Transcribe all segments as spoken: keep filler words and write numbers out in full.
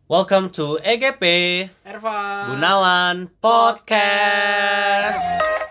Welcome to E G P Ervan Gunawan Podcast.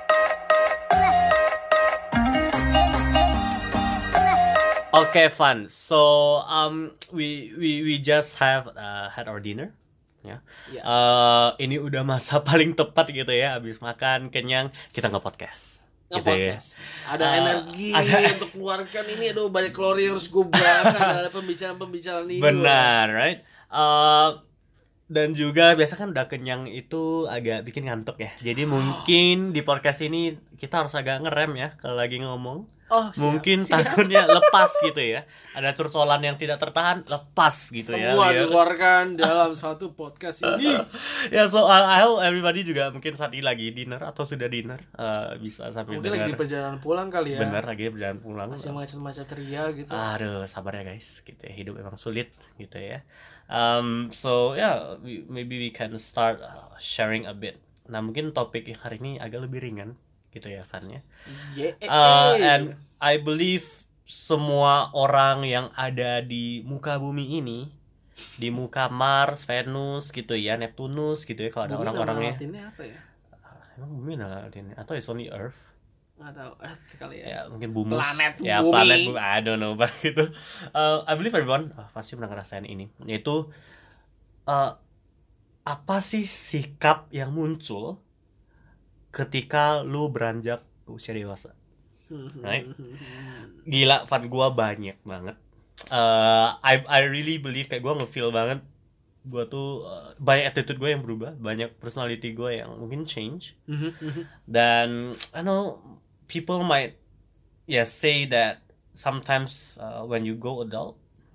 Okay, fun. So um we we we just have uh, had our dinner. Ya. Ya. Uh, ini udah masa paling tepat gitu ya. Abis makan kenyang kita nge-podcast. Gitu ya. Nge-podcast. Ada Uh, energi ada- untuk keluarkan ini. Aduh, banyak kalori yang harus gue bakar dari pembicaraan-pembicaraan ini. Benar, right? Uh, dan juga biasa kan udah kenyang itu agak bikin ngantuk ya. Jadi mungkin di podcast ini kita harus agak ngerem ya kalau lagi ngomong. Oh, siap, Mungkin siap. takutnya lepas gitu ya. Ada curcolan yang tidak tertahan, lepas gitu ya. Semua lihat. dikeluarkan dalam satu podcast ini. Ya, so I I hope everybody juga mungkin saat ini lagi dinner atau sudah dinner, uh, bisa sambil Mungkin lagi di dengar. perjalanan pulang kali ya. Bener, lagi perjalanan pulang. Masih macet-macet ria gitu. Aduh, sabar ya guys, gitu ya. Hidup emang sulit gitu ya. Um, so yeah, we, maybe we can start uh, sharing a bit. Nah, mungkin topik yang hari ini agak lebih ringan gitu ya, Van ya. Yeah. Uh, and I believe semua orang yang ada di muka bumi ini, di muka Mars, Venus gitu ya, Neptunus gitu ya, kalau ada Bumi nama orang-orangnya. Latinnya apa ya? Emang bumi nama Latinnya? Atau it's only Earth? Nggak tahu. Earth kali ya. Ya mungkin bumi, Planet ya bumi. planet bumi, I don't know, but gitu. Uh, I believe everyone uh, pasti pernah ngerasain ini, yaitu uh, apa sih sikap yang muncul ketika lu beranjak usia dewasa, right? Gila, Van, gua banyak banget. Uh, I I really believe kayak gua nge-feel banget. Gua tuh uh, banyak attitude gue yang berubah, banyak personality gue yang mungkin change. Dan I know people might yeah say that sometimes uh, when you go adult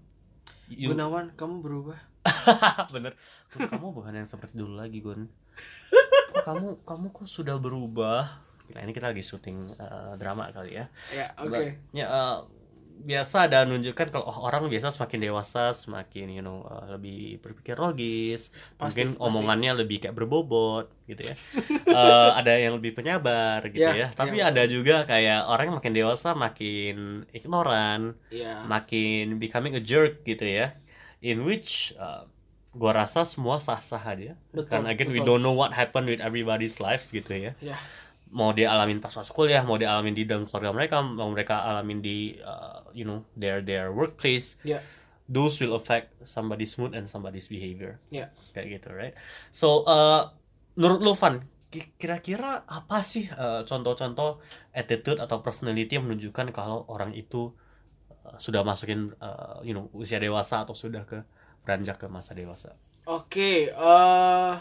you Gunawan, kamu berubah. bener. Gun, kamu bukan yang seperti dulu lagi, Gun. Kok kamu kamu kok sudah berubah. Nah, ini kita lagi syuting uh, drama kali ya. Ya, oke. But, ya uh, biasa ada nunjukkan kalau oh, orang biasa semakin dewasa semakin you know uh, lebih berpikir logis, Pasti, mungkin pasti. omongannya lebih kayak berbobot gitu ya. Uh, ada yang lebih penyabar gitu Ya, ya, tapi ya, ada juga kayak orang yang makin dewasa makin ignoran, Iya. makin becoming a jerk gitu ya, in which uh, gua rasa semua sah-sah aja. Betul, Kan again we betul. don't know what happened with everybody's lives gitu ya. Ya. Mau dia alamin pas masuk kuliah, mau dia alamin di dalam keluarga mereka, mau mereka alamin di uh, you know their their workplace, Ya. those will affect somebody's mood and somebody's behavior, Ya. kayak gitu, right? So uh, menurut lu, Van, ki- kira-kira apa sih uh, contoh-contoh attitude atau personality yang menunjukkan kalau orang itu uh, sudah masukin uh, you know usia dewasa atau sudah ke beranjak ke masa dewasa? Oke, eh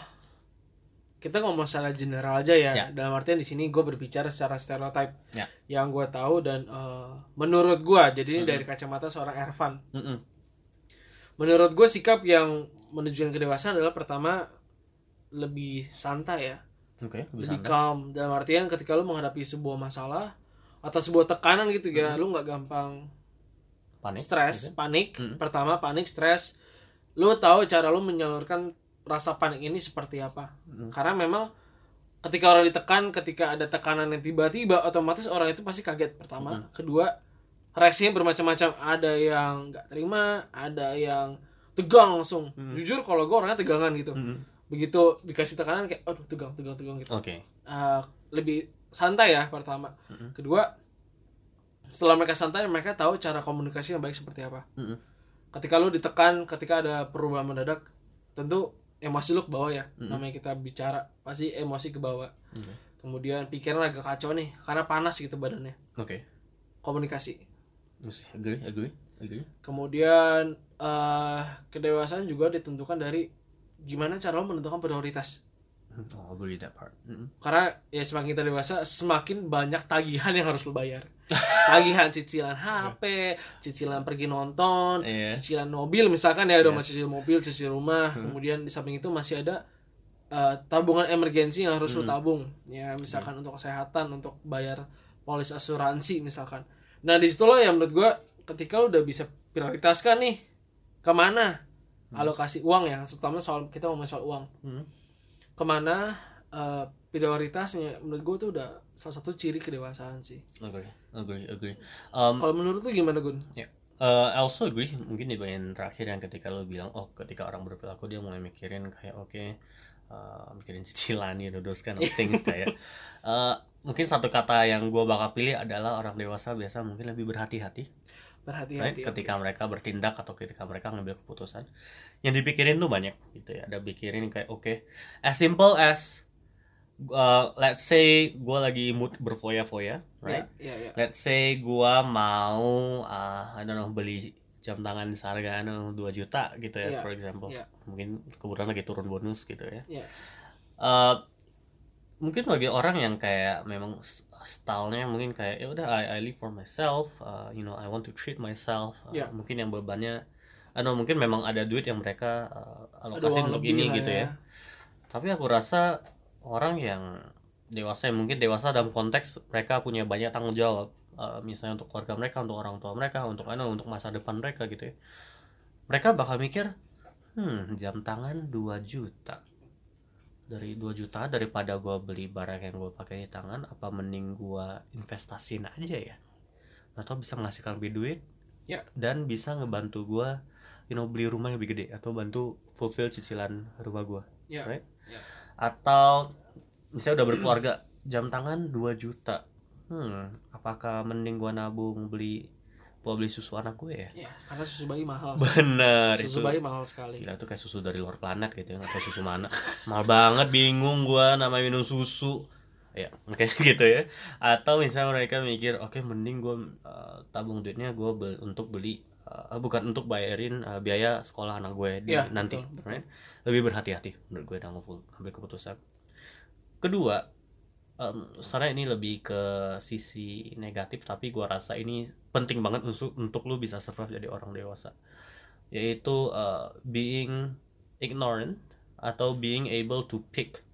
kita ngomong secara general aja ya. Ya. Dalam artian di sini gue berbicara secara stereotype Ya. yang gue tahu dan eh, menurut gue, jadi ini dari kacamata seorang Ervan. Mm-mm. Menurut gue sikap yang menunjukkan kedewasaan adalah pertama lebih santai ya, Oke, bisa lebih calm. Dalam artian ketika lu menghadapi sebuah masalah atau sebuah tekanan gitu ya, lu nggak gampang panik, stres, gitu. panik. Mm. Pertama panik, stres. Lu tahu cara lu menyalurkan rasa panik ini seperti apa. Karena memang ketika orang ditekan, ketika ada tekanan yang tiba-tiba, otomatis orang itu pasti kaget pertama. Kedua, reaksinya bermacam-macam. Ada yang nggak terima, ada yang tegang langsung. Jujur kalau gue orangnya tegangan gitu. Begitu dikasih tekanan kayak aduh tegang, tegang, tegang gitu. Oke. Uh, lebih santai ya pertama. Kedua, setelah mereka santai, mereka tahu cara komunikasi yang baik seperti apa. Mm-mm. Ketika lu ditekan, ketika ada perubahan mendadak, tentu emosi lu ke bawah ya. Namanya kita bicara, pasti emosi ke bawah. Kemudian pikiran agak kacau nih, karena panas gitu badannya. Oke. Komunikasi. Mesti agree, agree, agree. Kemudian eh kedewasaan juga ditentukan dari gimana cara lo menentukan prioritas. Oh, agree that part. Mm-mm. Karena ya semakin kita dewasa, semakin banyak tagihan yang harus lo bayar. Tagihan cicilan H P, cicilan pergi nonton, Iya. cicilan mobil misalkan ya, udah Yes. mau cicil mobil, cicil rumah. Kemudian di samping itu masih ada eh, tabungan emergensi yang harus lo tabung. Ya misalkan untuk kesehatan, untuk bayar polis asuransi misalkan. Nah disitulah yang menurut gue, ketika lo udah bisa prioritaskan nih kemana alokasi uang ya, terutama soal kita ngomong soal uang. Hmm. Kemana uh, prioritasnya, menurut gue tuh udah salah satu ciri kedewasaan sih. Agree, agree, agree. Um, Kalau menurut lu gimana, Gun? ya, Uh, I also agree, mungkin di bagian terakhir yang ketika lo bilang oh ketika orang berperilaku dia mulai mikirin kayak oke okay, uh, mikirin cicilan gitu, those kind of things kayak uh, mungkin satu kata yang gue bakal pilih adalah orang dewasa biasa mungkin lebih berhati-hati, Berhati-hati. right? Ketika oke. mereka bertindak atau ketika mereka ngambil keputusan yang dipikirin tuh banyak gitu ya, ada pikirin kayak oke okay, as simple as uh, let's say gue lagi mood berfoya-foya, right? Ya, ya, ya. Let's say gua mau uh, I don't know beli jam tangan seharga anu dua juta gitu ya, Yeah. for example. Yeah. Mungkin kebetulan lagi turun bonus gitu ya. Ya. Uh, mungkin bagi orang yang kayak memang s- stylenya mungkin kayak ya udah I, I live for myself, uh, you know I want to treat myself. Uh, Yeah. Mungkin yang bebannya I don't know, mungkin memang ada duit yang mereka uh, Ada alokasi uang untuk lebih ini lah gitu ya. ya. Tapi aku rasa orang yang dewasa yang mungkin dewasa dalam konteks mereka punya banyak tanggung jawab, uh, misalnya untuk keluarga mereka, untuk orang tua mereka, untuk anu untuk masa depan mereka gitu ya. Mereka bakal mikir, hmm jam tangan dua juta. Dari dua juta daripada gua beli barang yang gua pakai di tangan, apa mending gua investasiin aja ya. Atau bisa menghasilkan lebih duit Ya. dan bisa ngebantu gua you know beli rumah yang lebih gede atau bantu fulfill cicilan rumah gua. Ya. Right? Ya. Atau misalnya udah berkeluarga, jam tangan dua juta. Hmm, apakah mending gua nabung beli buat beli susu anak gue ya? Ya, karena susu bayi mahal. Bener, Susu itu bayi mahal sekali. gila tuh kayak susu dari luar planet gitu ya, atau susu mana. Mahal banget, bingung gua namanya minum susu. Ya, oke gitu ya. Atau misalnya mereka mikir, oke mending gua uh, tabung duitnya gua bel- untuk beli uh, bukan untuk bayarin uh, biaya sekolah anak gue di Ya, nanti, betul, betul. right? Lebih berhati-hati menurut gue dalam ngambil keputusan. Kedua, um, sebenarnya ini lebih ke sisi negatif, tapi gua rasa ini penting banget untuk untuk lu bisa survive jadi orang dewasa, yaitu uh, being ignorant atau being able to pick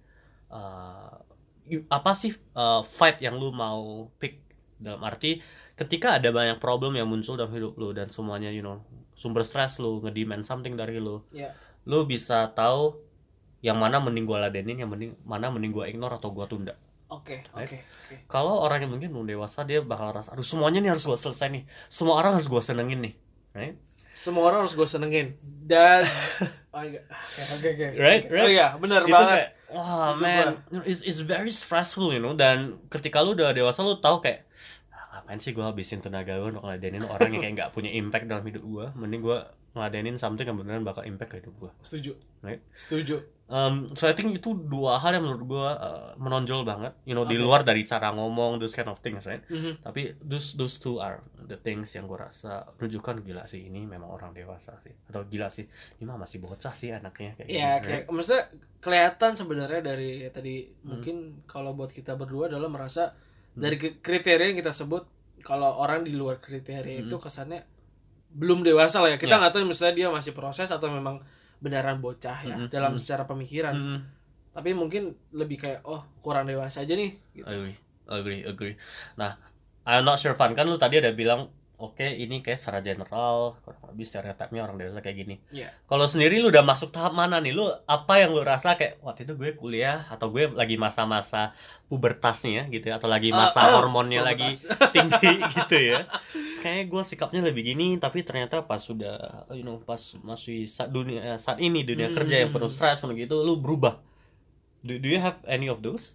uh, you- apa sih uh, fight yang lu mau pick, dalam arti ketika ada banyak problem yang muncul dalam hidup lu dan semuanya you know sumber stres lu ngedemand something dari lu, Ya. lu bisa tahu yang mana mending gua ladenin, yang mending mana mending gua ignore atau gua tunda. Oke, oke, oke. Kalau orang yang mungkin belum dewasa, dia bakal rasa aduh semuanya nih harus gua selesai nih, semua orang harus gua senengin nih, right? Semua orang harus gue senengin dan oh, iya. Oke, oke, oke. Right, right. Oh iya, benar Itu banget. kayak wah Setuju man, it's, it's very stressful you know. Dan ketika lu udah dewasa lu tahu kayak ah, ngapain sih gua habisin tenaga gue untuk ngeladenin orang yang kayak nggak punya impact dalam hidup gua, mending gua ngeladenin something yang beneran bakal impact ke hidup gua, Setuju. right? Setuju. Um, so I think itu dua hal yang menurut gue uh, menonjol banget, you know, di Okay. luar dari cara ngomong, those kind of things, right? Mhm. Tapi those those two are the things yang gue rasa menunjukkan gila sih ini memang orang dewasa sih, atau gila sih ini mah masih bocah sih anaknya kayak Ya, gini, kayak right? maksudnya kelihatan sebenarnya dari ya, tadi Hmm. mungkin kalau buat kita berdua adalah merasa dari k- kriteria yang kita sebut, kalau orang di luar kriteria itu kesannya belum dewasa lah ya. Kita Ya. nggak tahu misalnya dia masih proses atau memang beneran bocah ya Mhm, dalam mhm. secara pemikiran. Mm, Tapi mungkin lebih kayak oh kurang dewasa aja nih. Gitu. agree, agree, agree. Nah, I'm not sure Van, kan lu tadi ada bilang oke ini kayak secara general kurang lebih stereotipnya orang dewasa kayak gini. Iya. Kalau sendiri lu udah masuk tahap mana nih? Lu apa yang lu rasa kayak waktu itu gue kuliah atau gue lagi masa-masa pubertasnya gitu ya, atau lagi masa Ah, ah, hormonnya lagi pubertas. tinggi gitu ya. Kayaknya gue sikapnya lebih gini, tapi ternyata pas sudah you know pas masih saat dunia saat ini dunia kerja yang penuh stres penuh gitu, lu berubah. Do, do you have any of those?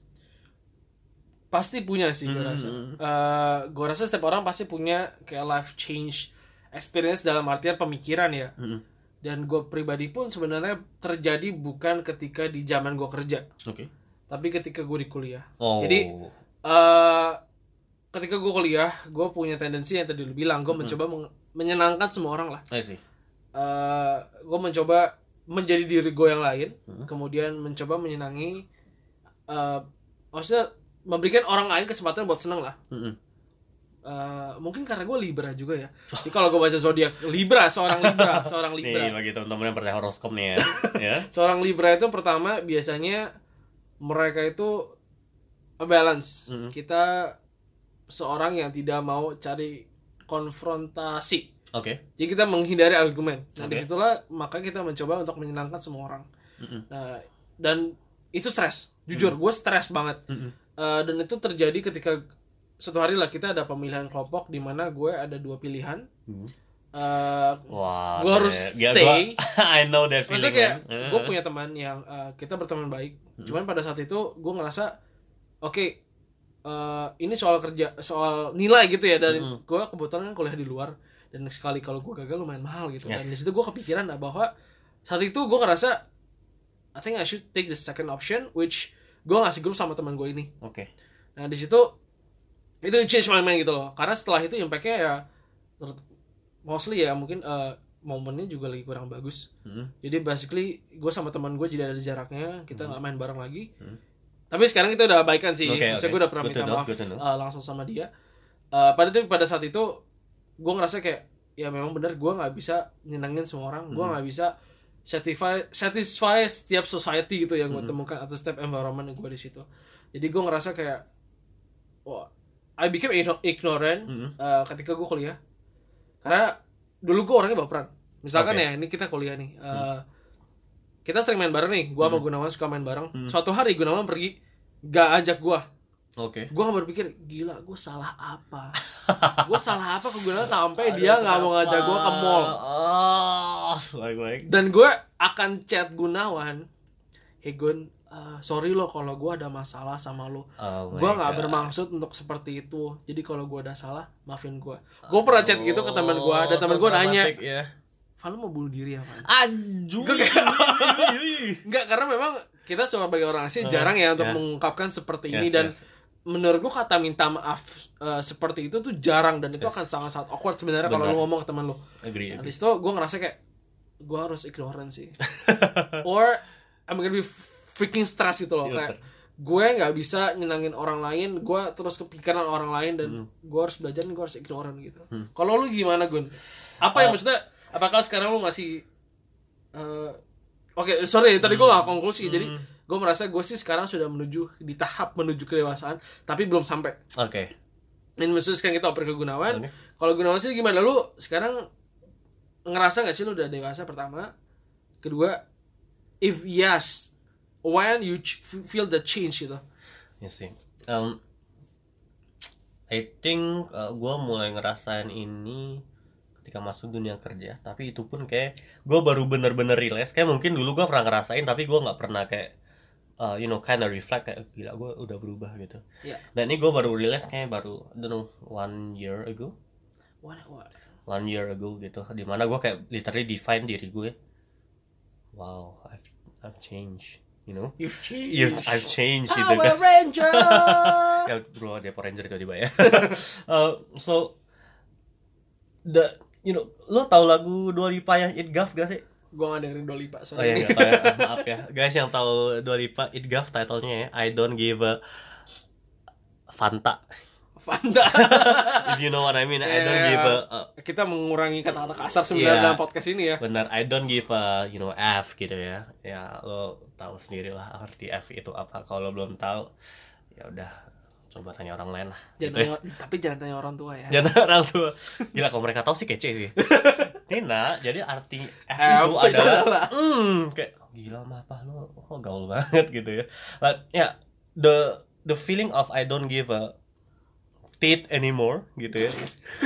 Pasti punya sih gue Hmm. rasa. Eh, gue rasa setiap orang pasti punya kayak life change experience dalam artian pemikiran ya. Mm-mm. Dan gue pribadi pun sebenarnya terjadi bukan ketika di zaman gue kerja, Oke. tapi ketika gue di kuliah. Oh. Jadi eh ketika gue kuliah, gue punya tendensi yang tadi lu bilang, gue mencoba meng- menyenangkan semua orang lah. I see. Eh gue mencoba menjadi diri gue yang lain, kemudian mencoba menyenangi, eh maksudnya memberikan orang lain kesempatan buat seneng lah. Mm-mm. Eh, mungkin karena gue Libra juga ya. Jadi kalau gue baca zodiak Libra, seorang Libra, seorang Libra. Nih bagi teman-teman yang percaya horoskop nih ya. Ya. Seorang Libra itu pertama biasanya mereka itu a balance. Mhm. Kita seorang yang tidak mau cari konfrontasi. Oke. Jadi kita menghindari argumen. Nah, Oke. disitulah maka kita mencoba untuk menyenangkan semua orang. Mm-mm. Nah, dan itu stres. Jujur, gue stres banget. Mm-mm. Eh, dan itu terjadi ketika suatu hari lah kita ada pemilihan kelompok di mana gue ada dua pilihan. Mm. uh, Wah, gue harus ya, stay. Gua, I know that feeling. Maksudnya kayak man. gue punya teman yang uh, kita berteman baik. Hmm. Cuman pada saat itu gue ngerasa oke, okay, uh, ini soal kerja, soal nilai gitu ya. Dan hmm. gue kebetulan kan kuliah di luar, dan sekali kalau gue gagal lumayan mahal gitu. Yes. Dan di situ gue kepikiran lah bahwa saat itu gue ngerasa I think I should take the second option, which gue ngasih grup sama teman gue ini. Oke. Okay. Nah di situ itu change my mind gitu loh. Karena setelah itu impact-nya ya mostly ya mungkin uh, momennya juga lagi kurang bagus. Hmm. Jadi basically gue sama teman gue jadi ada jaraknya, kita nggak hmm. main bareng lagi. Hmm. Tapi sekarang kita udah baikan sih. Okay, Maksudnya okay. gue udah pernah good minta know, maaf uh, langsung sama dia. Uh, pada itu pada saat itu gue ngerasa kayak ya memang benar gue nggak bisa nyenengin semua orang. Hmm. Gue nggak bisa satisfy satisfy setiap society gitu yang gue hmm. temukan atau setiap environment gue di situ. Jadi gue ngerasa kayak wah, I became ignorant mm-hmm. uh, ketika gue kuliah. Karena dulu gue orangnya baperan. Misalkan okay. ya, ini kita kuliah nih. Uh, mm. Kita sering main bareng nih. Gue mm. sama Gunawan suka main bareng. Mm. Suatu hari Gunawan pergi, gak ajak gue. Oke. Okay. Gue gak berpikir, gila gue salah apa? Gue salah apa ke Gunawan sampai dia gak mau ngajak gue ke mall. Oh, like, like. Dan gue akan chat Gunawan, hey Gun, Uh, sorry lo kalau gue ada masalah sama lo. Oh gue nggak bermaksud untuk seperti itu. Jadi kalau gue ada salah, maafin gue. Gue pernah chat gitu ke teman gue. Dan teman gue nanya, Val mau bunuh diri apa? Anjir. Enggak, karena memang kita sebagai orang asing uh, jarang ya untuk yeah. mengungkapkan seperti yes, ini. Dan yes. menurut gue kata minta maaf uh, seperti itu tuh jarang. Dan itu yes. akan sangat-sangat awkward sebenarnya kalau lo ngomong ke teman lo. Agree, agree. Habis itu gue ngerasa kayak gue harus ignorant sih. Or I'm gonna be freaking stress gitu loh. Kayak gue gak bisa nyenangin orang lain, gue terus kepikiran orang lain, dan hmm. gue harus belajar, gue harus ignorant gitu. hmm. Kalau lu gimana Gun? Apa uh, yang maksudnya, apakah sekarang lu masih uh, oke okay, sorry tadi gue gak konklusi. hmm. Jadi gue merasa gue sih sekarang sudah menuju di tahap menuju kedewasaan, tapi belum sampai. Oke. Okay. Ini maksudnya sekarang kita oper ke Gunawan. Okay. Kalau Gunawan sih gimana? Lu sekarang ngerasa gak sih lu udah dewasa pertama? Kedua, if yes, when you ch- feel the change gitu? Ya sih. Um, I think uh, gue mulai ngerasain ini ketika masuk dunia kerja. Tapi itu pun kayak gue baru bener-bener realize. Kayak mungkin dulu gue pernah ngerasain, tapi gue nggak pernah kayak uh, you know kind of reflect kayak gila gue udah berubah gitu. Yeah. Dan ini gue baru realize kayak baru I don't know one year ago. What what? One year ago gitu. Dimana gue kayak literally define diri gue. Wow, I've I've changed. You know, you've changed. You've, I've changed. Power gitu kan. Ranger. Ya bro, dia Power Ranger tiba-tiba ya. uh, so the you know, lo tau lagu Dua Lipa yang It Gaf gak sih? Gue gak dengerin Dua Lipa. Sorry. Oh iya, gak tau ya. Uh, maaf ya, guys yang tahu Dua Lipa It Gaf titlenya ya. I don't give a Fanta. Fanta. If you know what I mean, yeah, I don't give a, a kita mengurangi kata-kata kasar sebenarnya yeah, dalam podcast ini ya. Benar, I don't give a you know F gitu ya. Ya lo tahu sendiri lah arti F itu apa. Kalau belum tahu ya udah coba tanya orang lain lah. Jangan gitu tanya, ya. Tapi jangan tanya orang tua ya. Jangan tanya orang tua. Gila kalau mereka tahu sih kece sih. Tina, jadi arti F, F itu adalah hmm kayak gila mah apa lo kok gaul banget gitu ya. But yeah, the the feeling of I don't give a tit anymore gitu ya.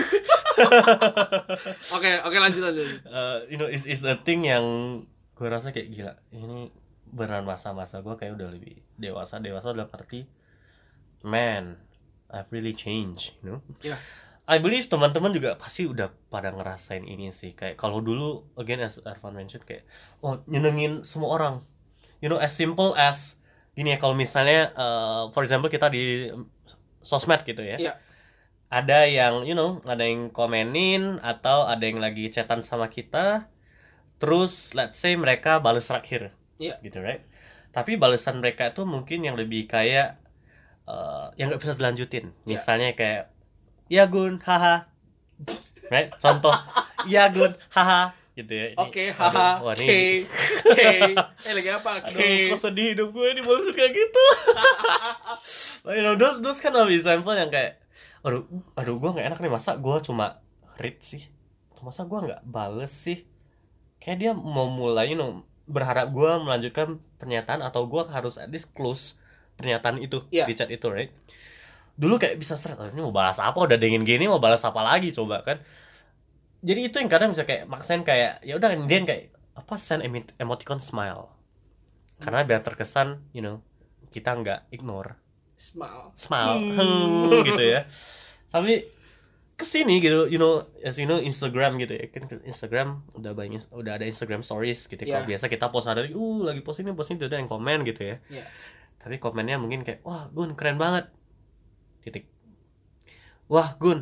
Oke, oke lanjut lanjut. Uh, you know, is is a thing yang gue rasa kayak gila. Ini beneran masa-masa gue kayak udah lebih dewasa, dewasa dalam arti, man, I've really changed, you know. Yeah. I believe teman-teman juga pasti udah pada ngerasain ini sih. Kayak kalau dulu, again as Arfan mentioned, kayak oh nyenengin semua orang, you know, as simple as gini ya. Kalau misalnya, uh, for example kita di sosmed gitu ya. Yeah. Ada yang, you know, ada yang komenin atau ada yang lagi chatan sama kita, terus let's say mereka balas terakhir, yeah. gitu, right? Tapi balasan mereka itu mungkin yang lebih kayak uh, yang nggak bisa dilanjutin. Misalnya yeah. kayak, ya Gun, haha, right? Contoh, ya Gun, haha, gitu ya. Oke, okay, haha, oke, oke, eh lagi apa? Aduh, kok sedih hidup gue ini balas kayak gitu. You know, those, those kind of example yang kayak aduh, aduh gue gak enak nih, masa gue cuma read sih, masa gue gak bales sih. Kayak dia mau mulai, you know, berharap gue melanjutkan pernyataan atau gue harus at least close pernyataan itu, yeah. di chat itu, right? Dulu kayak bisa seret, oh, ini mau balas apa, udah dingin gini mau balas apa lagi coba kan. jadi itu yang kadang bisa kayak maksain kayak ya udah dia kayak apa send emo- emoticon smile karena biar terkesan you know kita nggak ignore Smile. smile hmm, gitu ya. Tapi kesini gitu, you know, as you know Instagram gitu ya kan, Instagram udah banyak, udah ada Instagram Stories gitu. Yeah. Kalau biasa kita post ada, uh lagi post ini post ini, udah yang komen gitu ya. Yeah. Tapi komennya mungkin kayak, wah Gun keren banget, titik. Wah Gun,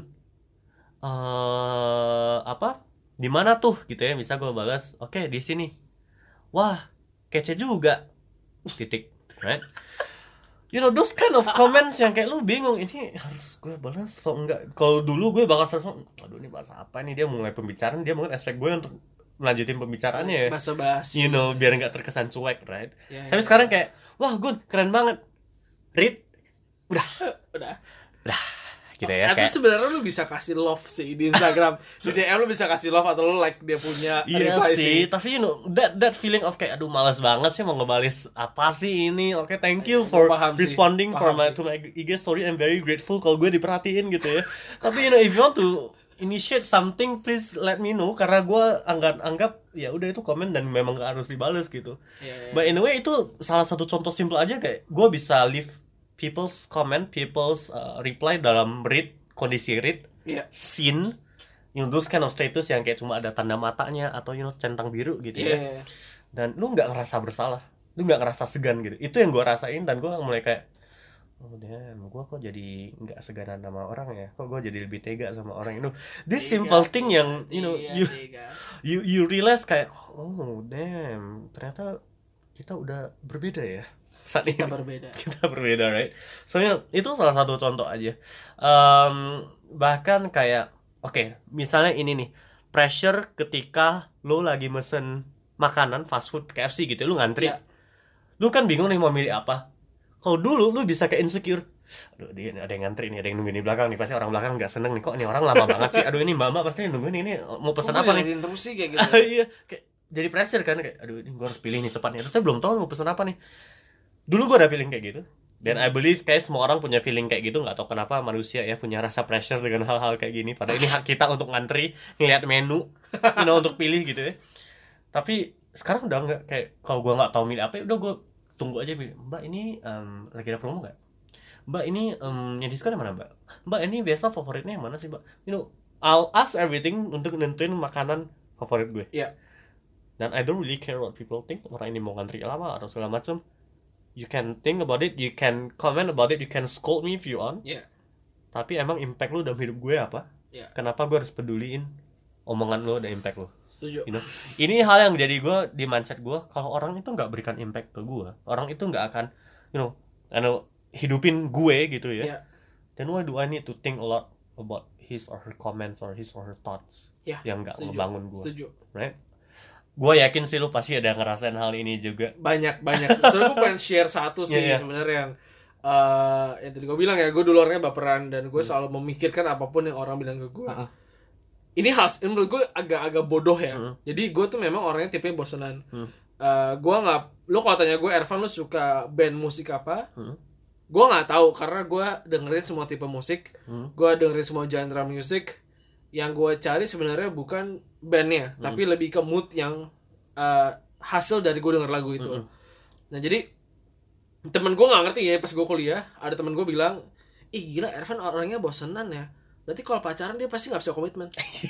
uh, apa? Di mana tuh gitu ya? Bisa gue balas, oke okay, di sini. Wah kece juga, titik, right? You know those kind of comments yang kayak lu bingung ini harus gue balas atau enggak. Kalau dulu gue bakal langsung, aduh ini bahasa apa nih, dia mulai pembicaraan, dia mungkin expect gue untuk melanjutin pembicaraannya ya. Basa-basi. You know biar nggak terkesan cuek, right? Ya, Tapi ya, sekarang ya. kayak, wah Gun keren banget, read, udah, Udah. udah, gitu ya. Atau Kayak, sebenarnya lu bisa kasih love sih di Instagram. Di D M lu bisa kasih love atau lu like dia punya iya reply sih, tapi you know that that feeling of kayak aduh malas banget sih mau ngebalis apa sih ini. Oke, okay, thank you Iya, for paham sih, responding for paham my sih. to my I G story. I'm very grateful kalau gue diperhatiin gitu ya. Tapi you know if you want to initiate something please let me know karena gue anggap anggap ya udah itu komen dan memang gak harus dibales gitu. Iya, iya. But in a way itu salah satu contoh simple aja kayak gue bisa leave people's comment, people's uh, reply dalam read, kondisi read, Iya. scene, you know those kind of status yang kayak cuma ada tanda matanya atau you know centang biru gitu Iya, ya. iya. Dan lu nggak ngerasa bersalah, lu nggak ngerasa segan gitu. Itu yang gue rasain dan gue mulai kayak, oh damn, gue kok jadi nggak seganan sama orang ya, kok gue jadi lebih tega sama orang itu. This Tiga, simple thing tiga, yang you know tiga, you tiga. you you realize kayak, oh damn, ternyata kita udah berbeda ya saat ini. Kita berbeda. Kita berbeda, right? So you know, itu salah satu contoh aja. Um, bahkan kayak, oke, okay, misalnya ini nih, pressure ketika lo lagi mesen makanan fast food K F C gitu, lu ngantri, Ya. lu kan bingung nih mau milih apa. Kalau dulu lu bisa kayak insecure, aduh dia ada yang ngantri nih, ada yang nungguin di belakang nih, pasti orang belakang nggak seneng nih, kok ini orang lama banget sih, aduh ini mbak-mbak pasti nungguin ini mau pesan Kok apa gue nih. ngeliatin terus sih kayak gitu. Iya, kayak jadi pressure kan, kayak aduh ini gue harus pilih nih cepat nih, terus saya belum tahu mau pesan apa nih. Dulu gue ada feeling kayak gitu, dan I believe kayak semua orang punya feeling kayak gitu. Nggak tahu kenapa manusia ya punya rasa pressure dengan hal-hal kayak gini, padahal ini hak kita untuk ngantri, ngeliat menu, you know, untuk pilih gitu ya. Tapi sekarang udah nggak, kayak kalau gue nggak tahu milih apa, udah gue tunggu aja, mbak ini um, lagi ada promo nggak, mbak ini um, yang diskon yang mana mbak, mbak ini biasa favoritnya yang mana sih mbak, you know I'll ask everything untuk nentuin makanan favorit gue. Iya. Dan I don't really care what people think, orang ini mau ngantri lama atau segala macam. You can think about it, you can comment about it, you can scold me if you want. Iya. Tapi emang impact lu dalam hidup gue apa? Iya. Kenapa gue harus peduliin omongan lu dan impact lu? Setuju. You know? Ini hal yang jadi gue di mindset gue, kalau orang itu nggak berikan impact ke gue, orang itu nggak akan, you know, I know, hidupin gue gitu ya. Iya. Then why do I need to think a lot about his or her comments or his or her thoughts Iya. yang nggak Setuju. ngebangun gue, Setuju. right? Gue yakin sih lu pasti ada ngerasain hal ini juga. Banyak banyak. Soalnya gue pengen share satu sih Iya, iya. sebenarnya yang eh yang tadi gue bilang ya, gue dulu orangnya baperan dan gue selalu memikirkan apapun yang orang bilang ke gue. Uh-uh. Ini hal ini menurut gue agak-agak bodoh ya. Hmm. Jadi gue tuh memang orangnya tipe bosenan. Hmm. Eh, gue nggak, lo kalau tanya gue, Ervan lo suka band musik apa? Hmm. Gue nggak tahu karena gue dengerin semua tipe musik. Hmm. Gue dengerin semua genre musik. Yang gue cari sebenarnya bukan bandnya, Hmm. tapi lebih ke mood yang uh, hasil dari gue denger lagu itu. Hmm. Nah jadi temen gue nggak ngerti ya, pas gue kuliah ada temen gue bilang, ih gila Ervan orangnya bosenan ya. Berarti kalau pacaran dia pasti nggak bisa komitmen.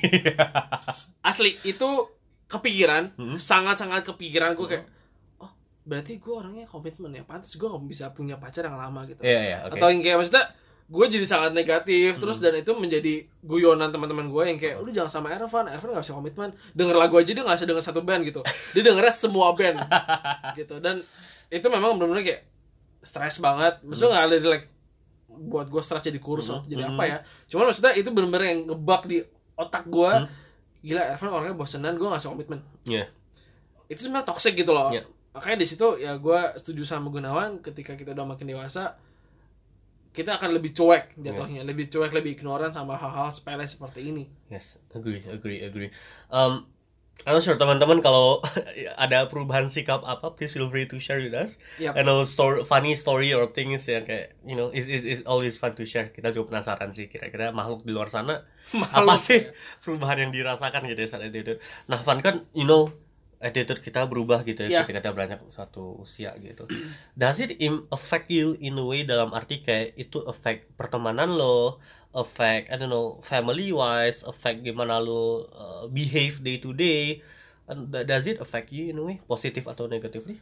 Asli itu kepikiran, Hmm. sangat-sangat kepikiran gue kayak, oh berarti gue orangnya komitmen ya. Pantas gue nggak bisa punya pacar yang lama gitu. Iya, iya, oke. Atau yang kayak maksudnya gue jadi sangat negatif terus, dan itu menjadi guyonan teman-teman gue yang kayak, lu jangan sama Ervan, Ervan nggak bisa komitmen, denger lagu aja dia nggak bisa denger satu band gitu, dia dengernya semua band gitu. Dan itu memang benar-benar kayak stres banget. Maksudnya nggak ada like buat gue stres jadi kurus atau jadi apa ya, cuman maksudnya itu benar-benar yang ngebug di otak gue. Gila Ervan orangnya bosenan, gue nggak bisa komitmen. Iya. Itu sebenarnya toxic gitu loh. Yeah. Makanya di situ ya gue setuju sama Gunawan, ketika kita udah makin dewasa kita akan lebih cuek jatuhnya, yes. lebih cuek, lebih ignoran sama hal-hal sepele seperti ini. Yes, agree, agree, agree. Um, I'm not sure teman-teman kalau ada perubahan sikap apa, please feel free to share with us. Yap. I know story, funny story or things yang kayak you know is is is always fun to share. Kita juga penasaran sih kira-kira makhluk di luar sana apa Makhluk, sih ya. perubahan yang dirasakan gitu ya saat itu. Nah, Van kan you know attitude kita berubah gitu ya Yeah. ketika kita beranjak satu usia gitu. Does it im- affect you in a way dalam arti kayak itu affect pertemanan lo, affect I don't know family wise, affect gimana lo uh, behave day to day, and th- does it affect you in a way positif atau negatively?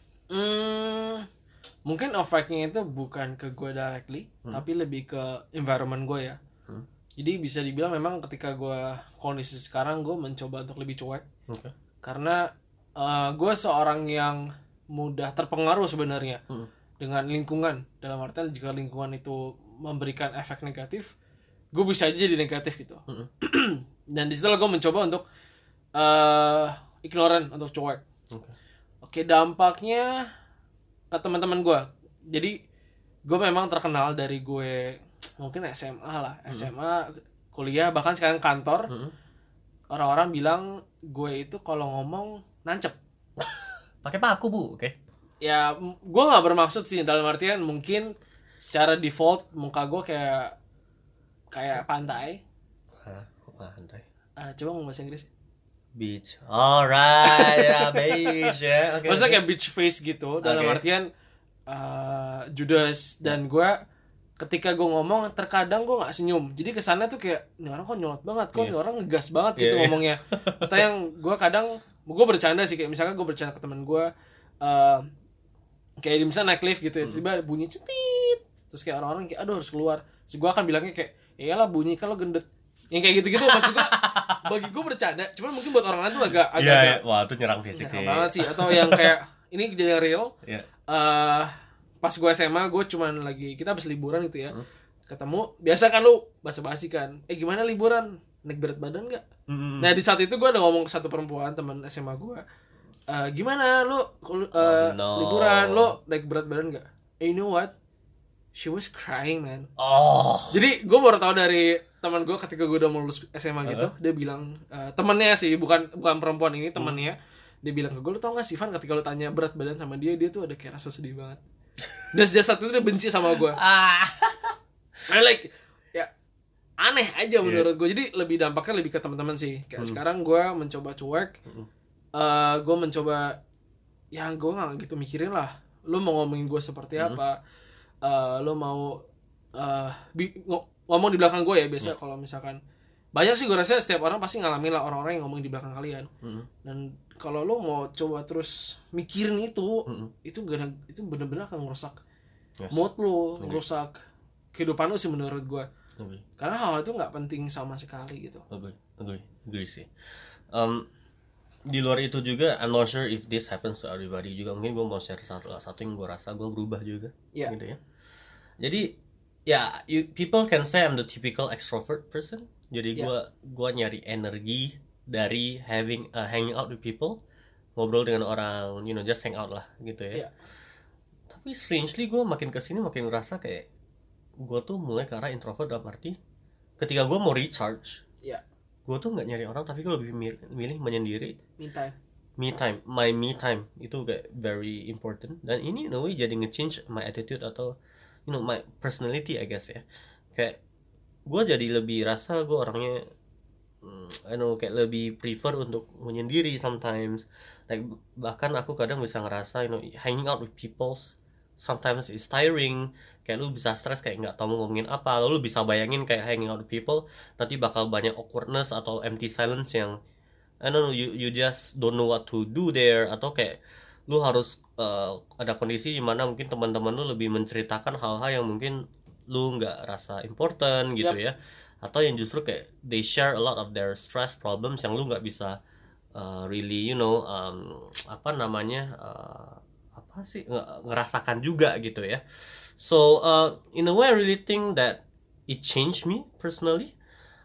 Hmm, mungkin efeknya itu bukan ke gue directly, tapi lebih ke environment gue ya. Jadi bisa dibilang memang ketika gue kondisi sekarang gue mencoba untuk lebih cuek. Okay. Karena uh, gue seorang yang mudah terpengaruh sebenarnya Hmm. dengan lingkungan. Dalam artian jika lingkungan itu memberikan efek negatif, gue bisa aja jadi negatif gitu. Hmm. Dan di situ gue mencoba untuk uh, ignorant, untuk cuek. Okay. Oke, dampaknya ke teman-teman gue. Jadi gue memang terkenal dari gue mungkin S M A lah, S M A, kuliah, bahkan sekarang kantor. Hmm. Orang-orang bilang gue itu kalau ngomong nancep. Pakai paku bu, oke? Okay. Ya, m- gue nggak bermaksud sih, dalam artian mungkin secara default muka gue kayak kayak pantai. Hah, kok pantai? Uh, coba ngomong bahasa Inggris. Beach, alright, ya beach ya. Okay, Maksudnya okay. kayak beach face gitu. Dalam Oke. artian uh, judes, dan gue ketika gue ngomong terkadang gue nggak senyum. Jadi kesannya tuh kayak ini orang kok nyolot banget, kok Iya. ini orang ngegas banget gitu Iya, iya. ngomongnya. Atau yang gue kadang gue bercanda sih, kayak misalkan gue bercanda ke teman gue, uh, kayak di misalnya naik lift gitu ya, tiba bunyi cetit, terus kayak orang-orang kayak aduh harus keluar. Terus gue akan bilangnya kayak iyalah bunyi kalau gendut. Yang kayak gitu-gitu maksud gue bagi gue bercanda, cuman mungkin buat orang lain tuh agak agak, Iya, agak iya. Wah itu nyerang fisik nyerang sih. banget sih. Atau yang kayak ini kejadian real. Iya. Eh pas gue S M A gue cuman lagi kita habis liburan gitu ya, ketemu biasa kan lu basa-basi kan, eh gimana liburan, naik berat badan nggak? Mm-mm. Nah di saat itu gue ada ngomong ke satu perempuan teman S M A gue, "Eh, gimana lu uh, Oh, no. liburan, lu naik berat badan nggak?" Eh, you know what, she was crying man. Oh. Jadi gue baru tahu dari teman gue ketika gue udah mau lulus S M A gitu, dia bilang, uh, temennya sih, bukan bukan perempuan ini, temannya, dia bilang ke gue, lu tau gak sih Van, ketika lu tanya berat badan sama dia, dia tuh ada kayak rasa sedih banget. Dan sejak saat itu dia benci sama gue. Ah. I like, ya aneh aja menurut gue. Jadi lebih dampaknya lebih ke teman-teman sih. Kayak sekarang gue mencoba cuek, uh, gue mencoba, ya gue nggak gitu mikirin lah. Lu mau ngomongin gue seperti apa, uh, lu mau uh, bi- ng- ngomong di belakang gue ya biasa. Kalau misalkan banyak sih gue rasa setiap orang pasti ngalamin lah orang-orang yang ngomong di belakang kalian. Dan kalau lu mau coba terus mikirin itu, itu gak, itu bener-bener akan ngerusak Yes. mood lu, ngerusak kehidupan lu sih menurut gue. Agree. Karena hal itu nggak penting sama sekali gitu. Agree. Agree. Agree sih. Um, di luar itu juga, I'm not sure if this happens to everybody juga. Mungkin gue mau share satu satu yang gue rasa gue berubah juga. Iya. Gitu ya. Jadi ya, you, people can say I'm the typical extrovert person. Jadi gue gue nyari energi dari having uh, hanging out with people, ngobrol dengan orang, you know, just hang out lah gitu ya. Iya. Tapi strangely gue makin kesini makin ngerasa kayak gue tuh mulai ke arah introvert dalam arti ketika gue mau recharge, Iya. gue tuh nggak nyari orang, tapi gue lebih mi- milih menyendiri. Me time. Me time, my me time itu kayak very important. Dan ini in a way jadi nge-change my attitude atau you know my personality I guess ya. Kayak gue jadi lebih rasa gue orangnya hmm, I know kayak lebih prefer untuk menyendiri sometimes. Like bahkan aku kadang bisa ngerasa you know hanging out with people sometimes is tiring. Kayak lu bisa stres kayak nggak tahu mau ngomongin apa. Lalu lu bisa bayangin kayak hanging out with people nanti bakal banyak awkwardness atau empty silence yang I don't know, you you just don't know what to do there, atau kayak lu harus uh, ada kondisi di mana mungkin teman-teman lu lebih menceritakan hal-hal yang mungkin lu nggak rasa important gitu Yep. ya, atau yang justru kayak they share a lot of their stress problems yang lu nggak bisa uh, really you know um, apa namanya uh, apa sih nge- ngerasakan juga gitu ya. So uh, in a way I really think that it changed me personally.